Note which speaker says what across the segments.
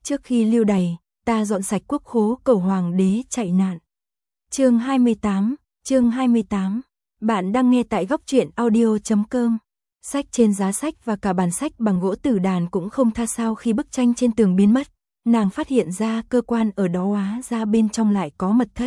Speaker 1: Trước khi lưu đày, ta dọn sạch quốc khố cầu hoàng đế chạy nạn. Chương 28. Bạn đang nghe tại góc truyện audio.com. Sách trên giá sách và cả bản sách bằng gỗ tử đàn cũng không tha sao khi bức tranh trên tường biến mất. Nàng phát hiện ra cơ quan ở đó hóa ra bên trong lại có mật thất.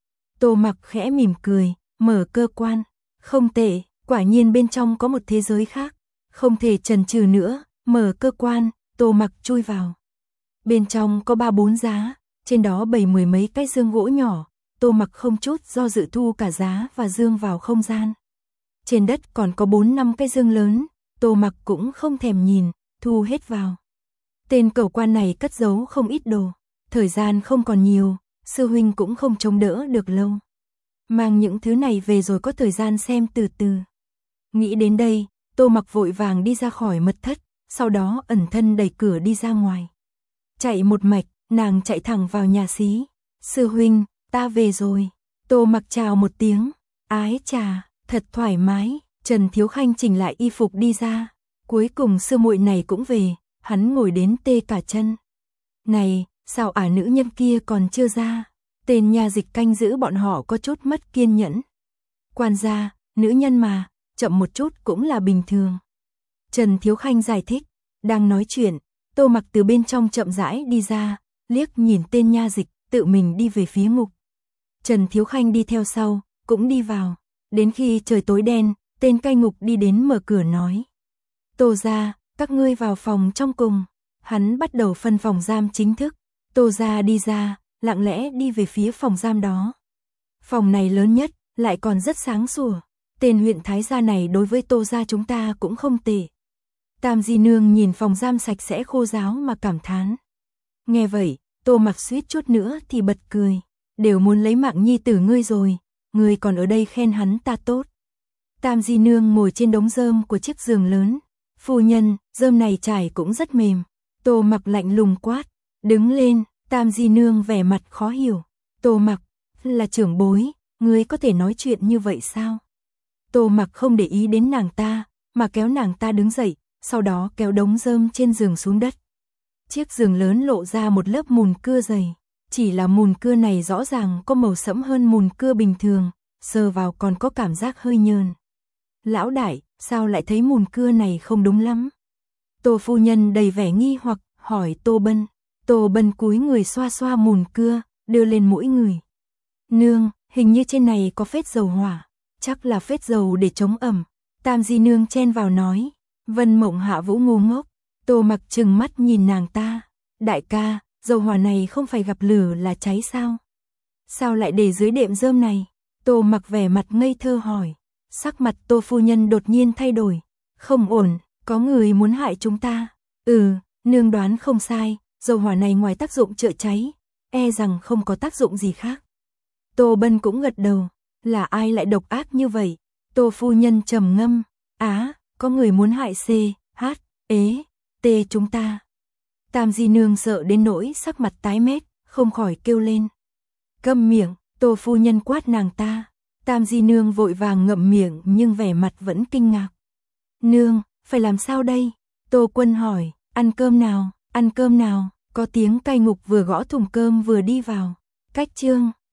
Speaker 1: Tô Mặc khẽ mỉm cười, mở cơ quan. Không tệ, quả nhiên bên trong có một thế giới khác. Không thể chần chừ nữa, mở cơ quan, Tô Mặc chui vào. Bên trong có 3-4 giá, trên đó bày 10 mấy cái dương gỗ nhỏ. Tô Mặc không chút do dự thu cả giá và dương vào không gian. Trên đất còn có 4-5 cái dương lớn, Tô Mặc cũng không thèm nhìn, thu hết vào. Tên cẩu quan này cất giấu không ít đồ, thời gian không còn nhiều, sư huynh cũng không chống đỡ được lâu. Mang những thứ này về rồi có thời gian xem từ từ. Nghĩ đến đây, Tô Mặc vội vàng đi ra khỏi mật thất, sau đó ẩn thân đẩy cửa đi ra ngoài. Chạy một mạch, nàng chạy thẳng vào nhà xí. Sư huynh, ta về rồi. Tô Mặc chào một tiếng. Ái chà, thật thoải mái. Trần Thiếu Khanh chỉnh lại y phục đi ra. Cuối cùng sư muội này cũng về, hắn ngồi đến tê cả chân. Này, sao nữ nhân kia còn chưa ra? Tên nha dịch canh giữ bọn họ có chút mất kiên nhẫn. Quan gia, nữ nhân mà, chậm một chút cũng là bình thường. Trần Thiếu Khanh giải thích. Đang nói chuyện, Tô Mặc từ bên trong chậm rãi đi ra, liếc nhìn tên nha dịch, tự mình đi về phía ngục. Trần Thiếu Khanh đi theo sau, cũng đi vào. Đến khi trời tối đen, tên cai ngục đi đến mở cửa nói. Tô gia, các ngươi vào phòng trong cùng. Hắn bắt đầu phân phòng giam chính thức. Tô gia đi ra, lặng lẽ đi về phía phòng giam đó. Phòng này lớn nhất, lại còn rất sáng sủa. Tên huyện thái gia này đối với Tô gia chúng ta cũng không tệ. Tam Di Nương nhìn phòng giam sạch sẽ khô ráo mà cảm thán. Nghe vậy, Tô Mặc suýt chút nữa thì bật cười. Đều muốn lấy mạng nhi tử ngươi rồi, ngươi còn ở đây khen hắn ta tốt. Tam Di Nương ngồi trên đống rơm của chiếc giường lớn. Phu nhân, rơm này trải cũng rất mềm. Tô Mặc lạnh lùng quát. Đứng lên, Tam Di Nương vẻ mặt khó hiểu. Tô Mặc, là trưởng bối, ngươi có thể nói chuyện như vậy sao? Tô Mặc không để ý đến nàng ta, mà kéo nàng ta đứng dậy, sau đó kéo đống rơm trên giường xuống đất. Chiếc giường lớn lộ ra một lớp mùn cưa dày. Chỉ là mùn cưa này rõ ràng có màu sẫm hơn mùn cưa bình thường, sờ vào còn có cảm giác hơi nhờn. Lão đại, sao lại thấy mùn cưa này không đúng lắm? Tô phu nhân đầy vẻ nghi hoặc, hỏi Tô Bân. Tô Bân cúi người xoa xoa mùn cưa, đưa lên mũi người. Nương, hình như trên này có phết dầu hỏa, chắc là phết dầu để chống ẩm. Tam Di Nương chen vào nói. Vân Mộng Hạ Vũ ngu ngốc. Tô Mặc trừng mắt nhìn nàng ta. Đại ca, dầu hỏa này không phải gặp lửa là cháy sao? Sao lại để dưới đệm rơm này? Tô Mặc vẻ mặt ngây thơ hỏi. Sắc mặt Tô phu nhân đột nhiên thay đổi. Không ổn, có người muốn hại chúng ta. Nương đoán không sai, dầu hỏa này ngoài tác dụng chữa cháy, e rằng không có tác dụng gì khác. Tô Bân cũng gật đầu. Là ai lại độc ác như vậy? Tô phu nhân trầm ngâm. Có người muốn hại chúng ta. Tam Di Nương sợ đến nỗi sắc mặt tái mét, không khỏi kêu lên. Câm miệng, Tô phu nhân quát nàng ta. Tam Di Nương vội vàng ngậm miệng nhưng vẻ mặt vẫn kinh ngạc. Nương, phải làm sao đây? Tô Quân hỏi, ăn cơm nào? Có tiếng cai ngục vừa gõ thùng cơm vừa đi vào. Cách chương